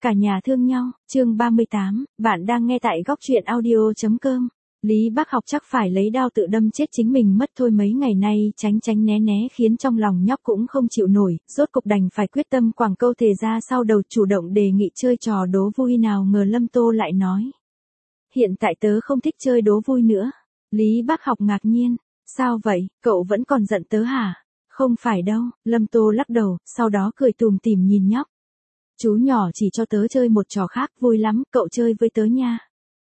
cả nhà thương nhau, chương 38, bạn đang nghe tại góc truyện audio.com. Lý Bác Học chắc phải lấy đao tự đâm chết chính mình mất thôi, mấy ngày nay tránh tránh né né khiến trong lòng nhóc cũng không chịu nổi, rốt cục đành phải quyết tâm quẳng câu thề ra sau đầu, chủ động đề nghị chơi trò đố vui. Nào ngờ Lâm Tô lại nói: hiện tại tớ không thích chơi đố vui nữa. Lý Bác Học ngạc nhiên: sao vậy, cậu vẫn còn giận tớ hả? Không phải đâu, Lâm Tô lắc đầu, sau đó cười tủm tỉm nhìn nhóc. Chú nhỏ chỉ cho tớ chơi một trò khác, vui lắm, cậu chơi với tớ nha.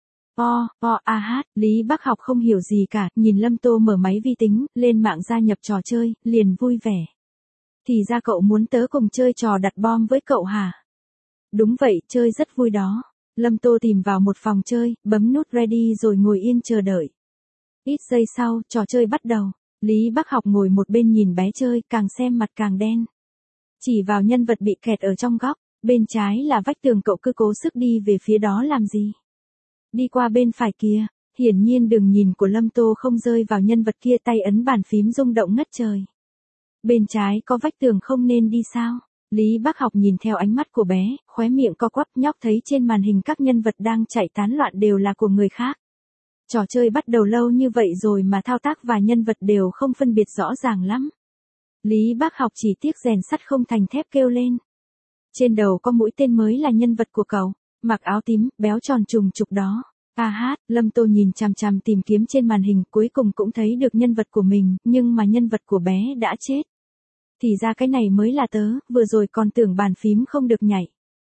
Lý Bác Học không hiểu gì cả, nhìn Lâm Tô mở máy vi tính, lên mạng gia nhập trò chơi, liền vui vẻ. Thì ra cậu muốn tớ cùng chơi trò đặt bom với cậu hả? Đúng vậy, chơi rất vui đó. Lâm Tô tìm vào một phòng chơi, bấm nút ready rồi ngồi yên chờ đợi. Ít giây sau, trò chơi bắt đầu. Lý Bác Học ngồi một bên nhìn bé chơi, càng xem mặt càng đen. Chỉ vào nhân vật bị kẹt ở trong góc, bên trái là vách tường, cậu cứ cố sức đi về phía đó làm gì? Đi qua bên phải kìa. Hiển nhiên đường nhìn của Lâm Tô không rơi vào nhân vật kia, tay ấn bàn phím rung động ngất trời. Bên trái có vách tường, không nên đi sao? Lý Bác Học nhìn theo ánh mắt của bé, khóe miệng co quắp, nhóc thấy trên màn hình các nhân vật đang chạy tán loạn đều là của người khác. Trò chơi bắt đầu lâu như vậy rồi mà thao tác và nhân vật đều không phân biệt rõ ràng lắm. Lý Bác Học chỉ tiếc rèn sắt không thành thép, kêu lên. Trên đầu có mũi tên mới là nhân vật của cậu, mặc áo tím, béo tròn trùng trục đó. Lâm Tô nhìn chằm chằm tìm kiếm trên màn hình, cuối cùng cũng thấy được nhân vật của mình, nhưng mà nhân vật của bé đã chết. Thì ra cái này mới là tớ, vừa rồi còn tưởng bàn phím không được nhảy.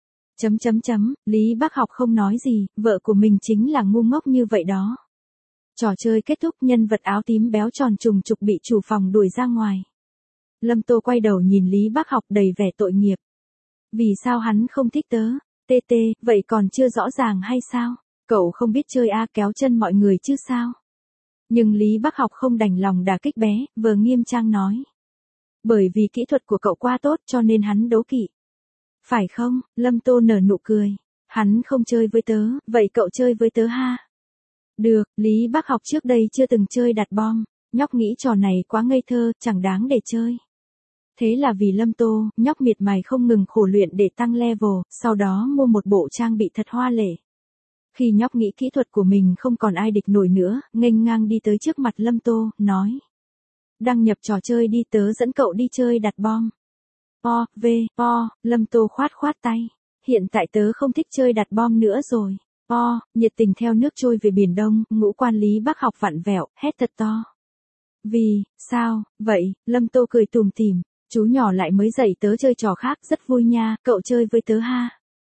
Lý Bác Học không nói gì, vợ của mình chính là ngu ngốc như vậy đó. Trò chơi kết thúc, nhân vật áo tím béo tròn trùng trục bị chủ phòng đuổi ra ngoài. Lâm Tô quay đầu nhìn Lý Bác Học đầy vẻ tội nghiệp. Vì sao hắn không thích tớ? Vậy còn chưa rõ ràng hay sao? Cậu không biết chơi kéo chân mọi người chứ sao? Nhưng Lý Bác Học không đành lòng đả kích bé, vừa nghiêm trang nói. Bởi vì kỹ thuật của cậu quá tốt cho nên hắn đố kỵ. Phải không? Lâm Tô nở nụ cười. Hắn không chơi với tớ, vậy cậu chơi với tớ ha? Được, Lý Bác Học trước đây chưa từng chơi đặt bom, nhóc nghĩ trò này quá ngây thơ, chẳng đáng để chơi. Thế là vì Lâm Tô, nhóc miệt mài không ngừng khổ luyện để tăng level, sau đó mua một bộ trang bị thật hoa lệ. Khi nhóc nghĩ kỹ thuật của mình không còn ai địch nổi nữa, nghênh ngang đi tới trước mặt Lâm Tô, nói. Đăng nhập trò chơi đi, tớ dẫn cậu đi chơi đặt bom. Lâm Tô khoát tay. Hiện tại tớ không thích chơi đặt bom nữa rồi. Nhiệt tình theo nước trôi về Biển Đông, ngũ quan Lý Bác Học vặn vẹo, hét thật to. Vì, sao, vậy? Lâm Tô cười tủm tỉm. Chú nhỏ lại mới dạy tớ chơi trò khác, rất vui nha, cậu chơi với tớ ha.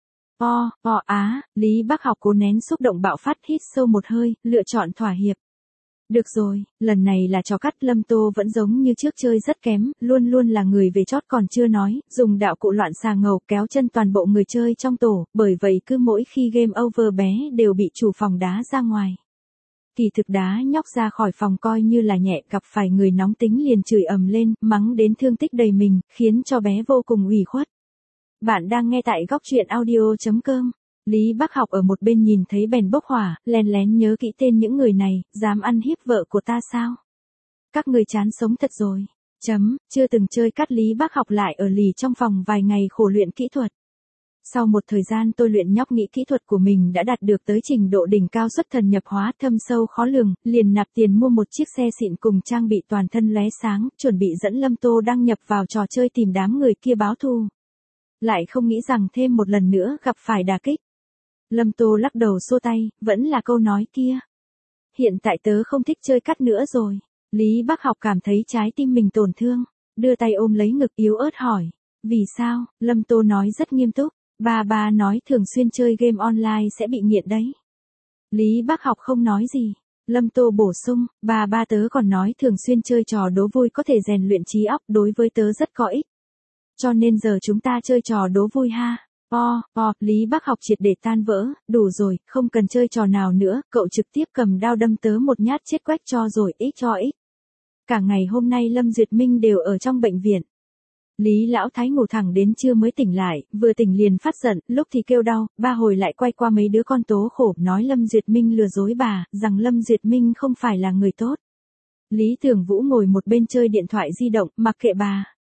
Lý Bác Học cố nén xúc động bạo phát, hít sâu một hơi, lựa chọn thỏa hiệp. Được rồi, lần này là trò cắt. Lâm Tô vẫn giống như trước, chơi rất kém, luôn luôn là người về chót, còn chưa nói, dùng đạo cụ loạn xà ngầu kéo chân toàn bộ người chơi trong tổ, bởi vậy cứ mỗi khi game over bé đều bị chủ phòng đá ra ngoài. Kỳ thực đá nhóc ra khỏi phòng coi như là nhẹ, gặp phải người nóng tính liền chửi ầm lên, mắng đến thương tích đầy mình, khiến cho bé vô cùng ủy khuất. Bạn đang nghe tại góc truyện audio.com. Lý Bác Học ở một bên nhìn thấy bèn bốc hỏa, lén lén nhớ kỹ tên những người này, dám ăn hiếp vợ của ta sao? Các người chán sống thật rồi. Chưa từng chơi cắt. Lý Bác Học lại ở lì trong phòng vài ngày khổ luyện kỹ thuật. Sau một thời gian tôi luyện, nhóc nghĩ kỹ thuật của mình đã đạt được tới trình độ đỉnh cao, xuất thần nhập hóa, thâm sâu khó lường, liền nạp tiền mua một chiếc xe xịn cùng trang bị toàn thân lóe sáng, chuẩn bị dẫn Lâm Tô đăng nhập vào trò chơi tìm đám người kia báo thù. Lại không nghĩ rằng thêm một lần nữa gặp phải đả kích. Lâm Tô lắc đầu xua tay, vẫn là câu nói kia. Hiện tại tớ không thích chơi cắt nữa rồi. Lý Bác Học cảm thấy trái tim mình tổn thương, đưa tay ôm lấy ngực yếu ớt hỏi. Vì sao? Lâm Tô nói rất nghiêm túc. Ba nói thường xuyên chơi game online sẽ bị nghiện đấy. Lý Bác Học không nói gì. Lâm Tô bổ sung, ba tớ còn nói thường xuyên chơi trò đố vui có thể rèn luyện trí óc, đối với tớ rất có ích. Cho nên giờ chúng ta chơi trò đố vui ha. Lý Bác Học triệt để tan vỡ, đủ rồi, không cần chơi trò nào nữa, cậu trực tiếp cầm đao đâm tớ một nhát chết quách cho rồi, ích. Cả ngày hôm nay Lâm Duyệt Minh đều ở trong bệnh viện. Lý Lão Thái ngủ thẳng đến trưa mới tỉnh lại, vừa tỉnh liền phát giận, lúc thì kêu đau, ba hồi lại quay qua mấy đứa con tố khổ, nói Lâm Duyệt Minh lừa dối bà, rằng Lâm Duyệt Minh không phải là người tốt. Lý Tưởng Vũ ngồi một bên chơi điện thoại di động, mặc kệ bà.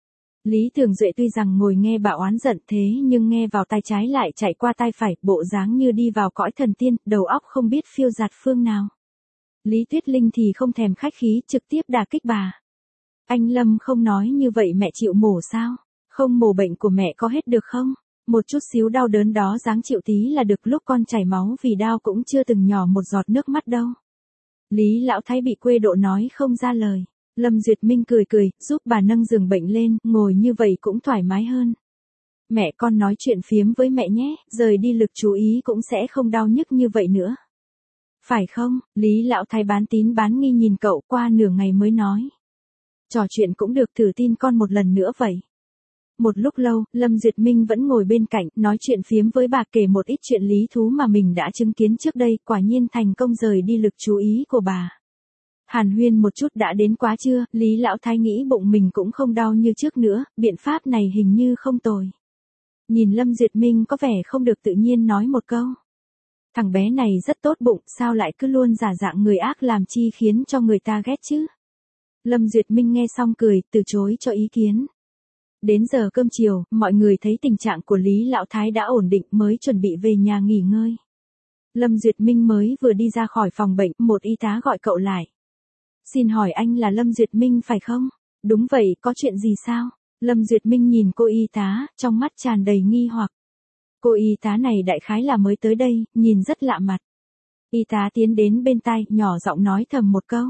Lý Thường Duệ tuy rằng ngồi nghe bà oán giận thế nhưng nghe vào tai trái lại chạy qua tai phải, bộ dáng như đi vào cõi thần tiên, đầu óc không biết phiêu dạt phương nào. Lý Tuyết Linh thì không thèm khách khí, trực tiếp đả kích bà. Anh Lâm không nói như vậy mẹ chịu mổ sao? Không mổ bệnh của mẹ có hết được không? Một chút xíu đau đớn đó dáng chịu tí là được, lúc con chảy máu vì đau cũng chưa từng nhỏ một giọt nước mắt đâu. Lý Lão Thái bị quê độ nói không ra lời. Lâm Duyệt Minh cười cười, giúp bà nâng giường bệnh lên, ngồi như vậy cũng thoải mái hơn. Mẹ con nói chuyện phiếm với mẹ nhé, rời đi lực chú ý cũng sẽ không đau nhức như vậy nữa. Phải không? Lý Lão Thái bán tín bán nghi nhìn cậu qua nửa ngày mới nói. Trò chuyện cũng được, thử tin con một lần nữa vậy. Một lúc lâu, Lâm Duyệt Minh vẫn ngồi bên cạnh, nói chuyện phiếm với bà, kể một ít chuyện lý thú mà mình đã chứng kiến trước đây, quả nhiên thành công rời đi lực chú ý của bà. Hàn huyên một chút đã đến quá trưa, Lý Lão Thái nghĩ bụng mình cũng không đau như trước nữa, biện pháp này hình như không tồi. Nhìn Lâm Duyệt Minh có vẻ không được tự nhiên nói một câu. Thằng bé này rất tốt bụng, sao lại cứ luôn giả dạng người ác làm chi khiến cho người ta ghét chứ? Lâm Duyệt Minh nghe xong cười, từ chối cho ý kiến. Đến giờ cơm chiều, mọi người thấy tình trạng của Lý Lão Thái đã ổn định mới chuẩn bị về nhà nghỉ ngơi. Lâm Duyệt Minh mới vừa đi ra khỏi phòng bệnh, một y tá gọi cậu lại. Xin hỏi anh là Lâm Duyệt Minh phải không? Đúng vậy, có chuyện gì sao? Lâm Duyệt Minh nhìn cô y tá, trong mắt tràn đầy nghi hoặc. Cô y tá này đại khái là mới tới đây, nhìn rất lạ mặt. Y tá tiến đến bên tai, nhỏ giọng nói thầm một câu.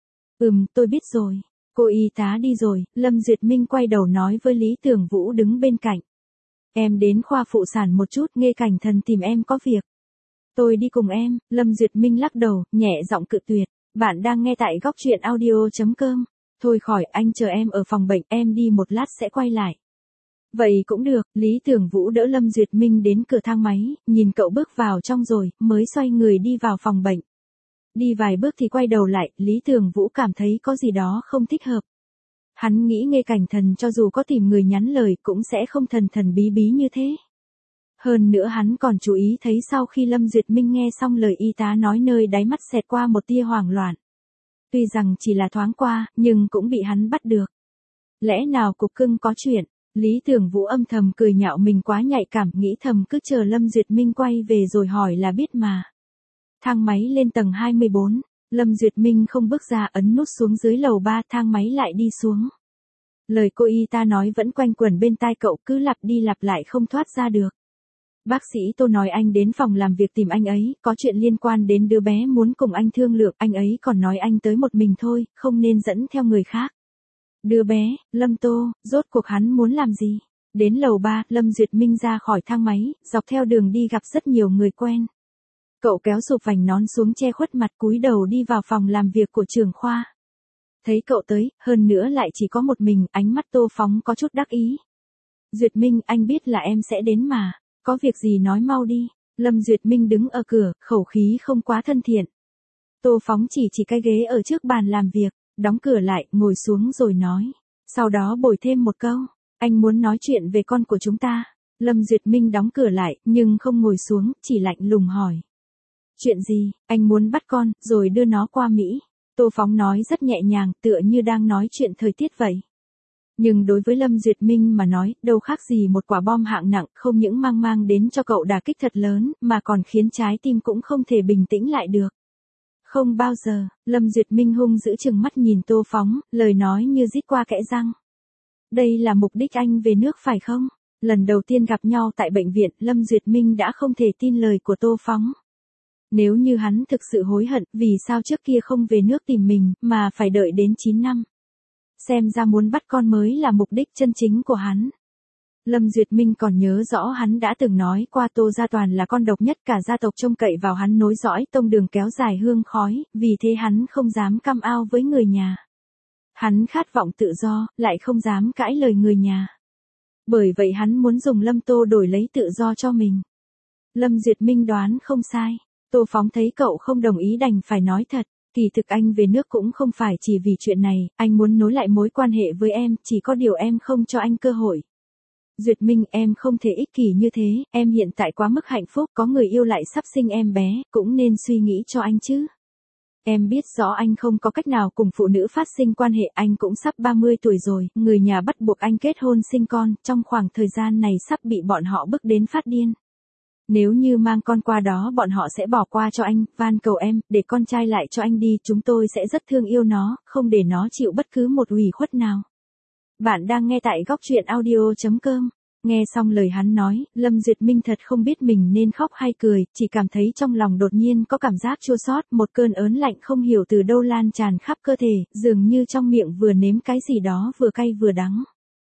Tôi biết rồi. Cô y tá đi rồi, Lâm Duyệt Minh quay đầu nói với Lý Tưởng Vũ đứng bên cạnh. Em đến khoa phụ sản một chút, Nghê Cảnh Thần tìm em có việc. Tôi đi cùng em, Lâm Duyệt Minh lắc đầu, nhẹ giọng cự tuyệt. Bạn đang nghe tại góc truyện audio.com. Thôi khỏi, anh chờ em ở phòng bệnh, em đi một lát sẽ quay lại. Vậy cũng được, Lý Tưởng Vũ đỡ Lâm Duyệt Minh đến cửa thang máy, nhìn cậu bước vào trong rồi, mới xoay người đi vào phòng bệnh. Đi vài bước thì quay đầu lại, Lý Tưởng Vũ cảm thấy có gì đó không thích hợp. Hắn nghĩ Nghê Cảnh Thần cho dù có tìm người nhắn lời cũng sẽ không thần thần bí bí như thế. Hơn nữa hắn còn chú ý thấy sau khi Lâm Duyệt Minh nghe xong lời y tá nói, nơi đáy mắt xẹt qua một tia hoảng loạn. Tuy rằng chỉ là thoáng qua, nhưng cũng bị hắn bắt được. Lẽ nào cục cưng có chuyện? Lý Tưởng Vũ âm thầm cười nhạo mình quá nhạy cảm, nghĩ thầm cứ chờ Lâm Duyệt Minh quay về rồi hỏi là biết mà. Thang máy lên tầng 24, Lâm Duyệt Minh không bước ra, ấn nút xuống dưới lầu 3, thang máy lại đi xuống. Lời cô y tá nói vẫn quanh quẩn bên tai cậu, cứ lặp đi lặp lại không thoát ra được. Bác sĩ Tô nói anh đến phòng làm việc tìm anh ấy, có chuyện liên quan đến đứa bé muốn cùng anh thương lượng, anh ấy còn nói anh tới một mình thôi, không nên dẫn theo người khác. Đứa bé, Lâm Tô, rốt cuộc hắn muốn làm gì? Đến lầu 3, Lâm Duyệt Minh ra khỏi thang máy, dọc theo đường đi gặp rất nhiều người quen. Cậu kéo sụp vành nón xuống che khuất mặt, cúi đầu đi vào phòng làm việc của trưởng khoa. Thấy cậu tới, hơn nữa lại chỉ có một mình, ánh mắt Tô Phóng có chút đắc ý. Duyệt Minh, anh biết là em sẽ đến mà. Có việc gì nói mau đi. Lâm Duyệt Minh đứng ở cửa, khẩu khí không quá thân thiện. Tô Phóng chỉ cái ghế ở trước bàn làm việc, đóng cửa lại, ngồi xuống rồi nói. Sau đó bồi thêm một câu. Anh muốn nói chuyện về con của chúng ta. Lâm Duyệt Minh đóng cửa lại, nhưng không ngồi xuống, chỉ lạnh lùng hỏi. Chuyện gì, anh muốn bắt con, rồi đưa nó qua Mỹ. Tô Phóng nói rất nhẹ nhàng, tựa như đang nói chuyện thời tiết vậy. Nhưng đối với Lâm Duyệt Minh mà nói, đâu khác gì một quả bom hạng nặng, không những mang đến cho cậu đả kích thật lớn, mà còn khiến trái tim cũng không thể bình tĩnh lại được. Không bao giờ, Lâm Duyệt Minh hung dữ chừng mắt nhìn Tô Phóng, lời nói như rít qua kẽ răng. Đây là mục đích anh về nước phải không? Lần đầu tiên gặp nhau tại bệnh viện, Lâm Duyệt Minh đã không thể tin lời của Tô Phóng. Nếu như hắn thực sự hối hận, vì sao trước kia không về nước tìm mình, mà phải đợi đến 9 năm. Xem ra muốn bắt con mới là mục đích chân chính của hắn. Lâm Duyệt Minh còn nhớ rõ hắn đã từng nói qua Tô Gia Toàn là con độc nhất cả gia tộc, trông cậy vào hắn nối dõi tông đường kéo dài hương khói, vì thế hắn không dám cam ao với người nhà. Hắn khát vọng tự do, lại không dám cãi lời người nhà. Bởi vậy hắn muốn dùng Lâm Tô đổi lấy tự do cho mình. Lâm Duyệt Minh đoán không sai. Tô Phóng thấy cậu không đồng ý đành phải nói thật. Kỳ thực anh về nước cũng không phải chỉ vì chuyện này, anh muốn nối lại mối quan hệ với em, chỉ có điều em không cho anh cơ hội. Duyệt Minh, em không thể ích kỷ như thế, em hiện tại quá mức hạnh phúc, có người yêu lại sắp sinh em bé, cũng nên suy nghĩ cho anh chứ. Em biết rõ anh không có cách nào cùng phụ nữ phát sinh quan hệ, anh cũng sắp 30 tuổi rồi, người nhà bắt buộc anh kết hôn sinh con, trong khoảng thời gian này sắp bị bọn họ bức đến phát điên. Nếu như mang con qua đó bọn họ sẽ bỏ qua cho anh, van cầu em, để con trai lại cho anh đi, chúng tôi sẽ rất thương yêu nó, không để nó chịu bất cứ một ủy khuất nào. Bạn đang nghe tại góc truyện audio.com. Nghe xong lời hắn nói, Lâm Duyệt Minh thật không biết mình nên khóc hay cười, chỉ cảm thấy trong lòng đột nhiên có cảm giác chua xót, một cơn ớn lạnh không hiểu từ đâu lan tràn khắp cơ thể, dường như trong miệng vừa nếm cái gì đó vừa cay vừa đắng.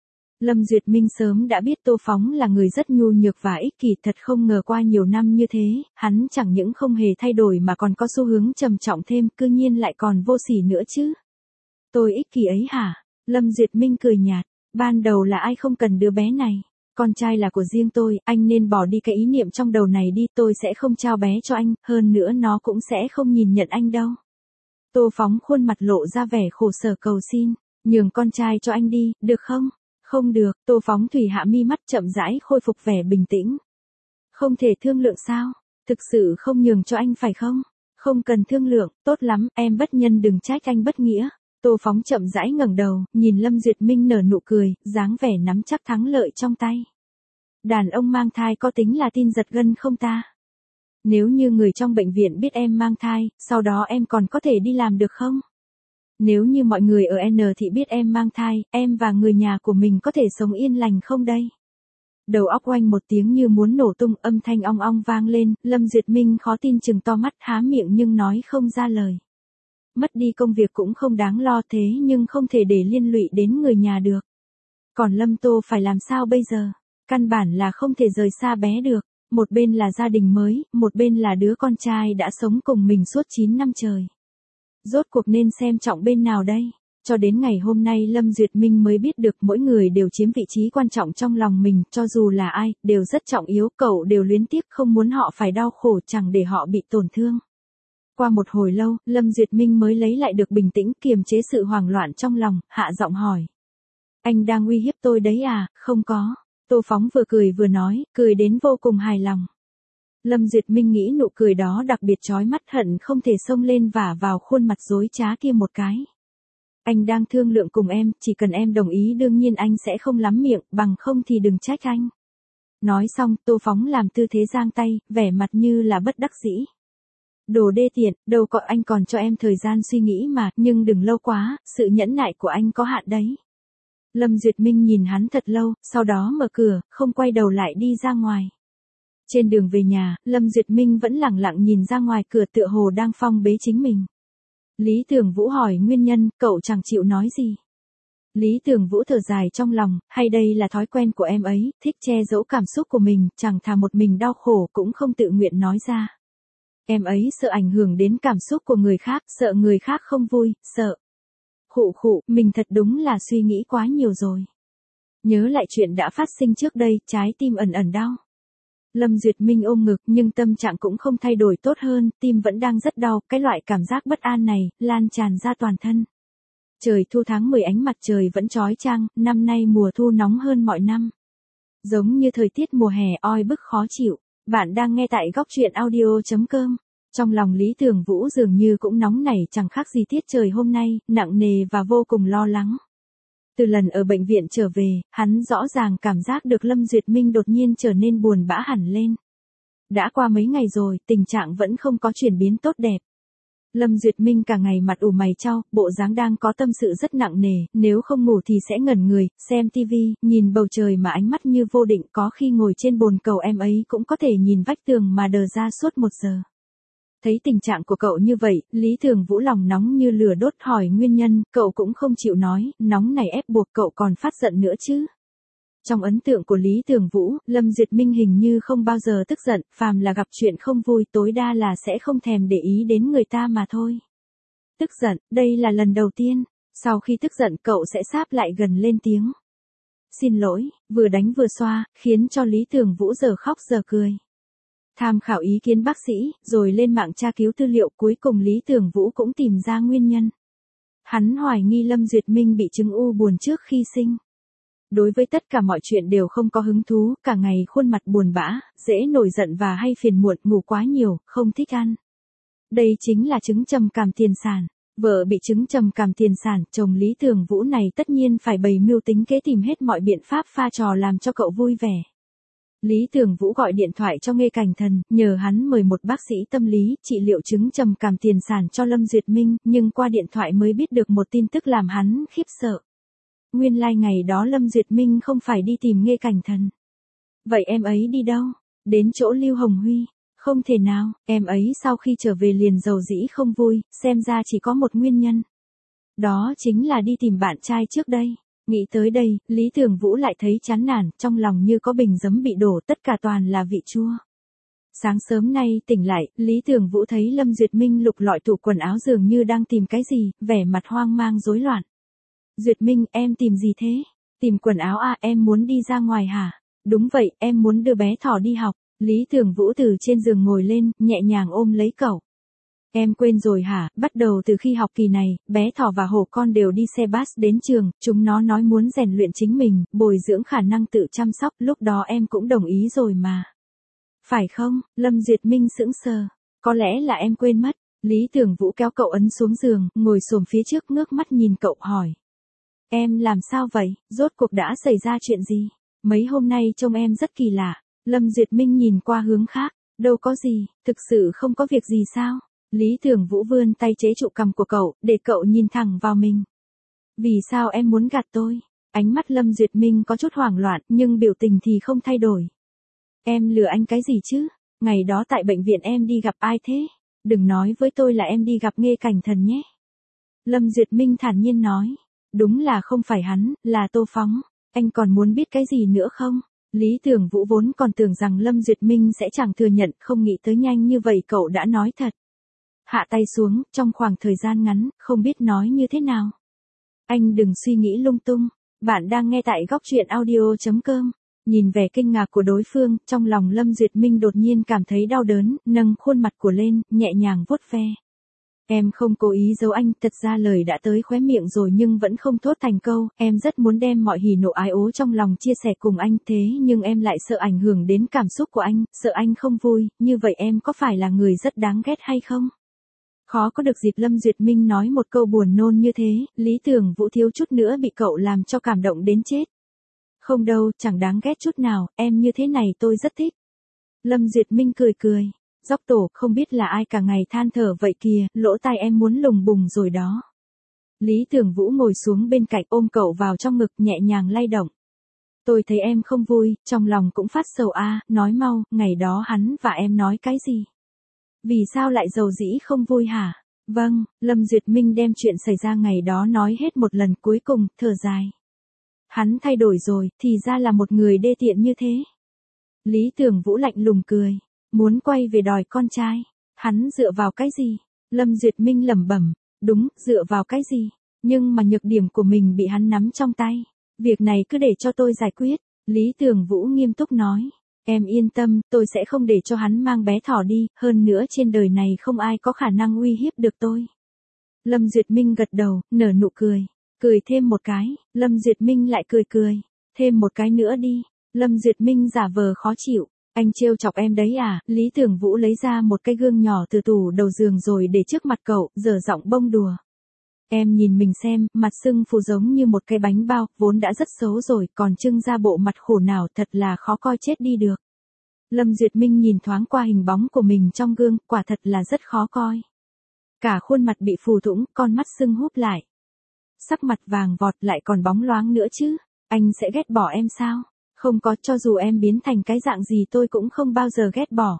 Lâm Duyệt Minh sớm đã biết Tô Phóng là người rất nhu nhược và ích kỷ, thật không ngờ qua nhiều năm như thế, hắn chẳng những không hề thay đổi mà còn có xu hướng trầm trọng thêm, cư nhiên lại còn vô sỉ nữa chứ. Tôi ích kỷ ấy hả? Lâm Duyệt Minh cười nhạt, ban đầu là ai không cần đứa bé này. Con trai là của riêng tôi, anh nên bỏ đi cái ý niệm trong đầu này đi, tôi sẽ không trao bé cho anh, hơn nữa nó cũng sẽ không nhìn nhận anh đâu. Tô Phóng khuôn mặt lộ ra vẻ khổ sở cầu xin, nhường con trai cho anh đi, được không? Không được, Tô Phóng thủy hạ mi mắt chậm rãi khôi phục vẻ bình tĩnh. Không thể thương lượng sao? Thực sự không nhường cho anh phải không? Không cần thương lượng, tốt lắm, em bất nhân đừng trách anh bất nghĩa. Tô Phóng chậm rãi ngẩng đầu, nhìn Lâm Duyệt Minh nở nụ cười, dáng vẻ nắm chắc thắng lợi trong tay. Đàn ông mang thai có tính là tin giật gân không ta? Nếu như người trong bệnh viện biết em mang thai, sau đó em còn có thể đi làm được không? Nếu như mọi người ở N thị biết em mang thai, em và người nhà của mình có thể sống yên lành không đây? Đầu óc oanh một tiếng như muốn nổ tung, âm thanh ong ong vang lên, Lâm Duyệt Minh khó tin chừng to mắt há miệng nhưng nói không ra lời. Mất đi công việc cũng không đáng lo thế nhưng không thể để liên lụy đến người nhà được. Còn Lâm Tô phải làm sao bây giờ? Căn bản là không thể rời xa bé được. Một bên là gia đình mới, một bên là đứa con trai đã sống cùng mình suốt 9 năm trời. Rốt cuộc nên xem trọng bên nào đây? Cho đến ngày hôm nay Lâm Duyệt Minh mới biết được mỗi người đều chiếm vị trí quan trọng trong lòng mình, cho dù là ai, đều rất trọng yếu, cậu đều luyến tiếc không muốn họ phải đau khổ chẳng để họ bị tổn thương. Qua một hồi lâu, Lâm Duyệt Minh mới lấy lại được bình tĩnh, kiềm chế sự hoảng loạn trong lòng, hạ giọng hỏi. Anh đang uy hiếp tôi đấy à? Không có. Tô Phóng vừa cười vừa nói, cười đến vô cùng hài lòng. Lâm Duyệt Minh nghĩ nụ cười đó đặc biệt chói mắt, hận không thể xông lên vả vào khuôn mặt dối trá kia một cái. Anh đang thương lượng cùng em, chỉ cần em đồng ý đương nhiên anh sẽ không lắm miệng, bằng không thì đừng trách anh. Nói xong, Tô Phóng làm tư thế giang tay, vẻ mặt như là bất đắc dĩ. Đồ đê tiện, đâu có, anh còn cho em thời gian suy nghĩ mà, nhưng đừng lâu quá, sự nhẫn nại của anh có hạn đấy. Lâm Duyệt Minh nhìn hắn thật lâu, sau đó mở cửa, không quay đầu lại đi ra ngoài. Trên đường về nhà, Lâm Duyệt Minh vẫn lẳng lặng nhìn ra ngoài cửa tựa hồ đang phong bế chính mình. Lý Tưởng Vũ hỏi nguyên nhân, cậu chẳng chịu nói gì. Lý Tưởng Vũ thở dài trong lòng, hay đây là thói quen của em ấy, thích che giấu cảm xúc của mình, chẳng thà một mình đau khổ cũng không tự nguyện nói ra. Em ấy sợ ảnh hưởng đến cảm xúc của người khác, sợ người khác không vui, sợ. Khụ khụ, mình thật đúng là suy nghĩ quá nhiều rồi. Nhớ lại chuyện đã phát sinh trước đây, trái tim ẩn ẩn đau. Lâm Duyệt Minh ôm ngực nhưng tâm trạng cũng không thay đổi tốt hơn, tim vẫn đang rất đau, cái loại cảm giác bất an này, lan tràn ra toàn thân. Trời thu tháng 10 ánh mặt trời vẫn chói chang, năm nay mùa thu nóng hơn mọi năm. Giống như thời tiết mùa hè oi bức khó chịu. Bạn đang nghe tại góc truyện audio.com. Trong lòng Lý Tưởng Vũ dường như cũng nóng nảy chẳng khác gì tiết trời hôm nay, nặng nề và vô cùng lo lắng. Từ lần ở bệnh viện trở về, hắn rõ ràng cảm giác được Lâm Duyệt Minh đột nhiên trở nên buồn bã hẳn lên. Đã qua mấy ngày rồi, tình trạng vẫn không có chuyển biến tốt đẹp. Lâm Duyệt Minh cả ngày mặt ủ mày chau, bộ dáng đang có tâm sự rất nặng nề, nếu không ngủ thì sẽ ngẩn người, xem tivi, nhìn bầu trời mà ánh mắt như vô định, có khi ngồi trên bồn cầu em ấy cũng có thể nhìn vách tường mà đờ ra suốt 1 giờ. Thấy tình trạng của cậu như vậy, Lý Thường Vũ lòng nóng như lửa đốt hỏi nguyên nhân, cậu cũng không chịu nói, nóng này ép buộc cậu còn phát giận nữa chứ. Trong ấn tượng của Lý Thường Vũ, Lâm Duyệt Minh hình như không bao giờ tức giận, phàm là gặp chuyện không vui tối đa là sẽ không thèm để ý đến người ta mà thôi. Tức giận, đây là lần đầu tiên, sau khi tức giận cậu sẽ sáp lại gần lên tiếng. Xin lỗi, vừa đánh vừa xoa, khiến cho Lý Thường Vũ giờ khóc giờ cười. Tham khảo ý kiến bác sĩ, rồi lên mạng tra cứu tư liệu, cuối cùng Lý Thường Vũ cũng tìm ra nguyên nhân. Hắn hoài nghi Lâm Duyệt Minh bị chứng u buồn trước khi sinh. Đối với tất cả mọi chuyện đều không có hứng thú, cả ngày khuôn mặt buồn bã, dễ nổi giận và hay phiền muộn, ngủ quá nhiều, không thích ăn. Đây chính là chứng trầm cảm tiền sản. Vợ bị chứng trầm cảm tiền sản, chồng Lý Thường Vũ này tất nhiên phải bày mưu tính kế tìm hết mọi biện pháp pha trò làm cho cậu vui vẻ. Lý Thường Vũ gọi điện thoại cho Nghê Cảnh Thần, nhờ hắn mời một bác sĩ tâm lý trị liệu chứng trầm cảm tiền sản cho Lâm Duyệt Minh, nhưng qua điện thoại mới biết được một tin tức làm hắn khiếp sợ. Nguyên lai ngày đó Lâm Duyệt Minh không phải đi tìm Nghê Cảnh Thần. Vậy em ấy đi đâu? Đến chỗ Lưu Hồng Huy. Không thể nào, em ấy sau khi trở về liền rầu rĩ không vui, xem ra chỉ có một nguyên nhân. Đó chính là đi tìm bạn trai trước đây. Nghĩ tới đây, Lý Thường Vũ lại thấy chán nản, trong lòng như có bình giấm bị đổ, tất cả toàn là vị chua. Sáng sớm nay tỉnh lại, Lý Thường Vũ thấy Lâm Duyệt Minh lục lọi tủ quần áo dường như đang tìm cái gì, vẻ mặt hoang mang rối loạn. Duyệt Minh, em tìm gì thế? Tìm quần áo à, em muốn đi ra ngoài hả? Đúng vậy, em muốn đưa bé thỏ đi học. Lý Thường Vũ từ trên giường ngồi lên, nhẹ nhàng ôm lấy cậu. Em quên rồi hả, bắt đầu từ khi học kỳ này, bé thỏ và hổ con đều đi xe bus đến trường, chúng nó nói muốn rèn luyện chính mình, bồi dưỡng khả năng tự chăm sóc, lúc đó em cũng đồng ý rồi mà. Phải không? Lâm Duyệt Minh sững sờ. Có lẽ là em quên mất. Lý Thường Vũ kéo cậu ấn xuống giường, ngồi xổm phía trước ngước mắt nhìn cậu hỏi. Em làm sao vậy, rốt cuộc đã xảy ra chuyện gì? Mấy hôm nay trông em rất kỳ lạ. Lâm Duyệt Minh nhìn qua hướng khác. Đâu có gì, thực sự không có việc gì sao? Lý Thường Vũ vươn tay chế trụ cằm của cậu, để cậu nhìn thẳng vào mình. Vì sao em muốn gạt tôi? Ánh mắt Lâm Duyệt Minh có chút hoảng loạn, nhưng biểu tình thì không thay đổi. Em lừa anh cái gì chứ? Ngày đó tại bệnh viện em đi gặp ai thế? Đừng nói với tôi là em đi gặp Nghê Cảnh Thần nhé. Lâm Duyệt Minh thản nhiên nói. Đúng là không phải hắn, là Tô Phóng. Anh còn muốn biết cái gì nữa không? Lý Thường Vũ vốn còn tưởng rằng Lâm Duyệt Minh sẽ chẳng thừa nhận, không nghĩ tới nhanh như vậy cậu đã nói thật. Hạ tay xuống, trong khoảng thời gian ngắn, không biết nói như thế nào. Anh đừng suy nghĩ lung tung. Bạn đang nghe tại góc truyện audio.com. Nhìn vẻ kinh ngạc của đối phương, trong lòng Lâm Duyệt Minh đột nhiên cảm thấy đau đớn, nâng khuôn mặt của lên, nhẹ nhàng vuốt ve. Em không cố ý giấu anh, thật ra lời đã tới khóe miệng rồi nhưng vẫn không thốt thành câu, em rất muốn đem mọi hỉ nộ ái ố trong lòng chia sẻ cùng anh, thế nhưng em lại sợ ảnh hưởng đến cảm xúc của anh, sợ anh không vui, như vậy em có phải là người rất đáng ghét hay không? Khó có được dịp Lâm Duyệt Minh nói một câu buồn nôn như thế, Lý Thường Vũ thiếu chút nữa bị cậu làm cho cảm động đến chết. Không đâu, chẳng đáng ghét chút nào, em như thế này tôi rất thích. Lâm Duyệt Minh cười cười. Dốc tổ, không biết là ai cả ngày than thở vậy kìa, lỗ tai em muốn lùng bùng rồi đó. Lý Thường Vũ ngồi xuống bên cạnh ôm cậu vào trong ngực nhẹ nhàng lay động. Tôi thấy em không vui, trong lòng cũng phát sầu nói mau, ngày đó hắn và em nói cái gì? Vì sao lại rầu rĩ không vui hả? Vâng, Lâm Duyệt Minh đem chuyện xảy ra ngày đó nói hết một lần cuối cùng, thở dài. Hắn thay đổi rồi, thì ra là một người đê tiện như thế. Lý Thường Vũ lạnh lùng cười. Muốn quay về đòi con trai. Hắn dựa vào cái gì? Lâm Duyệt Minh lẩm bẩm. Đúng, dựa vào cái gì? Nhưng mà nhược điểm của mình bị hắn nắm trong tay. Việc này cứ để cho tôi giải quyết. Lý Thường Vũ nghiêm túc nói. Em yên tâm, tôi sẽ không để cho hắn mang bé thỏ đi, hơn nữa trên đời này không ai có khả năng uy hiếp được tôi. Lâm Duyệt Minh gật đầu, nở nụ cười. Cười thêm một cái, Lâm Duyệt Minh lại cười cười. Thêm một cái nữa đi. Lâm Duyệt Minh giả vờ khó chịu. Anh trêu chọc em đấy à? Lý Thường Vũ lấy ra một cái gương nhỏ từ tủ đầu giường rồi để trước mặt cậu, dở giọng bông đùa. Em nhìn mình xem, mặt sưng phù giống như một cái bánh bao, vốn đã rất xấu rồi, còn trưng ra bộ mặt khổ nào, thật là khó coi chết đi được. Lâm Duyệt Minh nhìn thoáng qua hình bóng của mình trong gương, quả thật là rất khó coi. Cả khuôn mặt bị phù thủng, con mắt sưng húp lại. Sắc mặt vàng vọt lại còn bóng loáng nữa chứ, anh sẽ ghét bỏ em sao? Không có, cho dù em biến thành cái dạng gì tôi cũng không bao giờ ghét bỏ.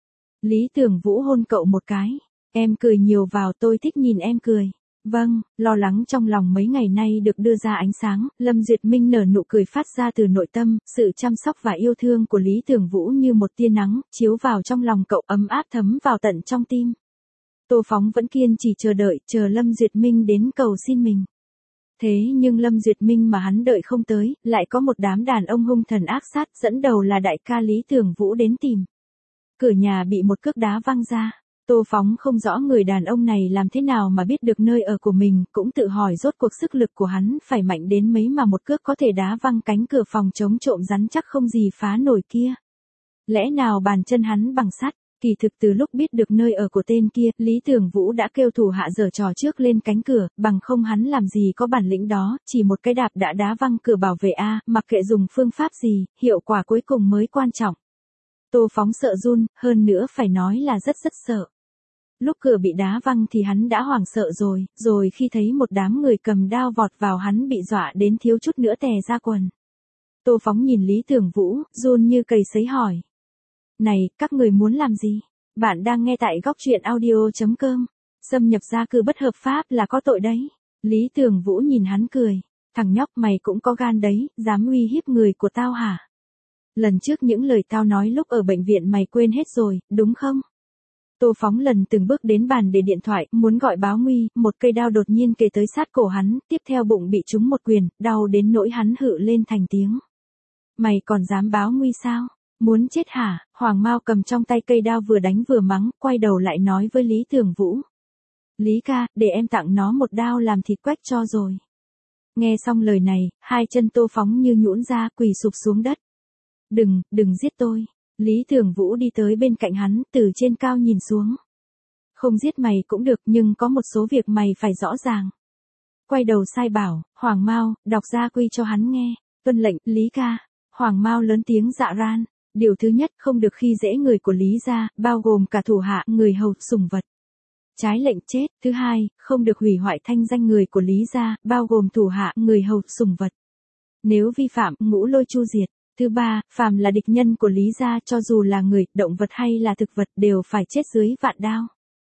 Lý Thường Vũ hôn cậu một cái. Em cười nhiều vào, tôi thích nhìn em cười. Vâng, lo lắng trong lòng mấy ngày nay được đưa ra ánh sáng, Lâm Duyệt Minh nở nụ cười phát ra từ nội tâm, sự chăm sóc và yêu thương của Lý Thường Vũ như một tia nắng, chiếu vào trong lòng cậu ấm áp thấm vào tận trong tim. Tô Phóng vẫn kiên trì chờ đợi, chờ Lâm Duyệt Minh đến cầu xin mình. Thế nhưng Lâm Duyệt Minh mà hắn đợi không tới, lại có một đám đàn ông hung thần ác sát, dẫn đầu là đại ca Lý Thường Vũ đến tìm. Cửa nhà bị một cước đá văng ra. Tô Phóng không rõ người đàn ông này làm thế nào mà biết được nơi ở của mình, cũng tự hỏi rốt cuộc sức lực của hắn phải mạnh đến mấy mà một cước có thể đá văng cánh cửa phòng chống trộm rắn chắc không gì phá nổi kia. Lẽ nào bàn chân hắn bằng sắt? Kỳ thực từ lúc biết được nơi ở của tên kia, Lý Thường Vũ đã kêu thủ hạ giở trò trước lên cánh cửa, bằng không hắn làm gì có bản lĩnh đó, chỉ một cái đạp đã đá văng cửa bảo vệ mặc kệ dùng phương pháp gì, hiệu quả cuối cùng mới quan trọng. Tô Phóng sợ run, hơn nữa phải nói là rất sợ. Lúc cửa bị đá văng thì hắn đã hoảng sợ rồi khi thấy một đám người cầm đao vọt vào hắn bị dọa đến thiếu chút nữa tè ra quần. Tô Phóng nhìn Lý Thường Vũ, run như cầy sấy hỏi. Này, các người muốn làm gì? Bạn đang nghe tại góc truyện audio.com. Xâm nhập gia cư bất hợp pháp là có tội đấy. Lý Thường Vũ nhìn hắn cười. Thằng nhóc mày cũng có gan đấy, dám uy hiếp người của tao hả? Lần trước những lời tao nói lúc ở bệnh viện mày quên hết rồi, đúng không? Tô Phóng lần từng bước đến bàn để điện thoại, muốn gọi báo nguy, một cây đao đột nhiên kề tới sát cổ hắn, tiếp theo bụng bị trúng một quyền, đau đến nỗi hắn hự lên thành tiếng. Mày còn dám báo nguy sao? Muốn chết hả? Hoàng Mao cầm trong tay cây đao vừa đánh vừa mắng, quay đầu lại nói với Lý Thường Vũ. Lý ca, để em tặng nó một đao làm thịt quách cho rồi. Nghe xong lời này, hai chân Tô Phóng như nhũn ra, quỳ sụp xuống đất. Đừng giết tôi. Lý Thường Vũ đi tới bên cạnh hắn, từ trên cao nhìn xuống. Không giết mày cũng được, nhưng có một số việc mày phải rõ ràng. Quay đầu sai bảo, Hoàng Mao, đọc gia quy cho hắn nghe. Tuân lệnh, Lý ca. Hoàng Mao lớn tiếng dạ ran. Điều thứ nhất, không được khi dễ người của Lý gia, bao gồm cả thủ hạ, người hầu, sủng vật. Trái lệnh chết. Thứ hai, không được hủy hoại thanh danh người của Lý gia, bao gồm thủ hạ, người hầu, sủng vật. Nếu vi phạm, ngũ lôi chu diệt. Thứ ba, phàm là địch nhân của Lý gia, cho dù là người, động vật hay là thực vật, đều phải chết dưới vạn đao.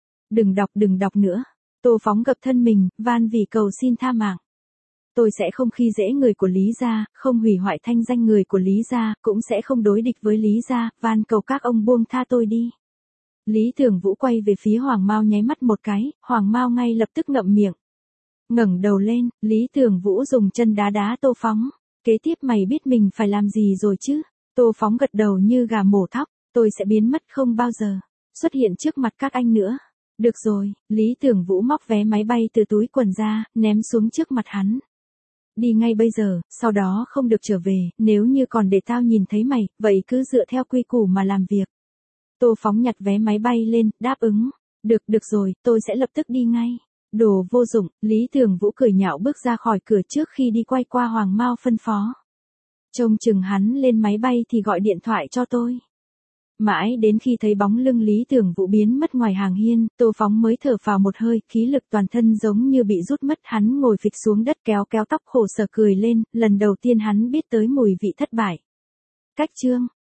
Đừng đọc nữa. Tô Phóng gập thân mình, van vì cầu xin tha mạng. Tôi sẽ không khi dễ người của Lý gia, không hủy hoại thanh danh người của Lý gia, cũng sẽ không đối địch với Lý gia, van cầu các ông buông tha tôi đi. Lý Thường Vũ quay về phía Hoàng Mao nháy mắt một cái, Hoàng Mao ngay lập tức ngậm miệng. Ngẩng đầu lên, Lý Thường Vũ dùng chân đá Tô Phóng. Kế tiếp mày biết mình phải làm gì rồi chứ? Tô Phóng gật đầu như gà mổ thóc, tôi sẽ biến mất không bao giờ xuất hiện trước mặt các anh nữa. Được rồi, Lý Thường Vũ móc vé máy bay từ túi quần ra, ném xuống trước mặt hắn. Đi ngay bây giờ, sau đó không được trở về, nếu như còn để tao nhìn thấy mày, vậy cứ dựa theo quy củ mà làm việc. Tô Phóng nhặt vé máy bay lên, đáp ứng. Được rồi, tôi sẽ lập tức đi ngay. Đồ vô dụng, Lý Thường Vũ cười nhạo bước ra khỏi cửa trước khi đi quay qua Hoàng Mao phân phó. Trông chừng hắn lên máy bay thì gọi điện thoại cho tôi. Mãi đến khi thấy bóng lưng Lý Thường Vũ biến mất ngoài hàng hiên, Tô Phóng mới thở phào một hơi, khí lực toàn thân giống như bị rút mất, hắn ngồi phịch xuống đất kéo tóc khổ sở cười lên, lần đầu tiên hắn biết tới mùi vị thất bại. Cách chương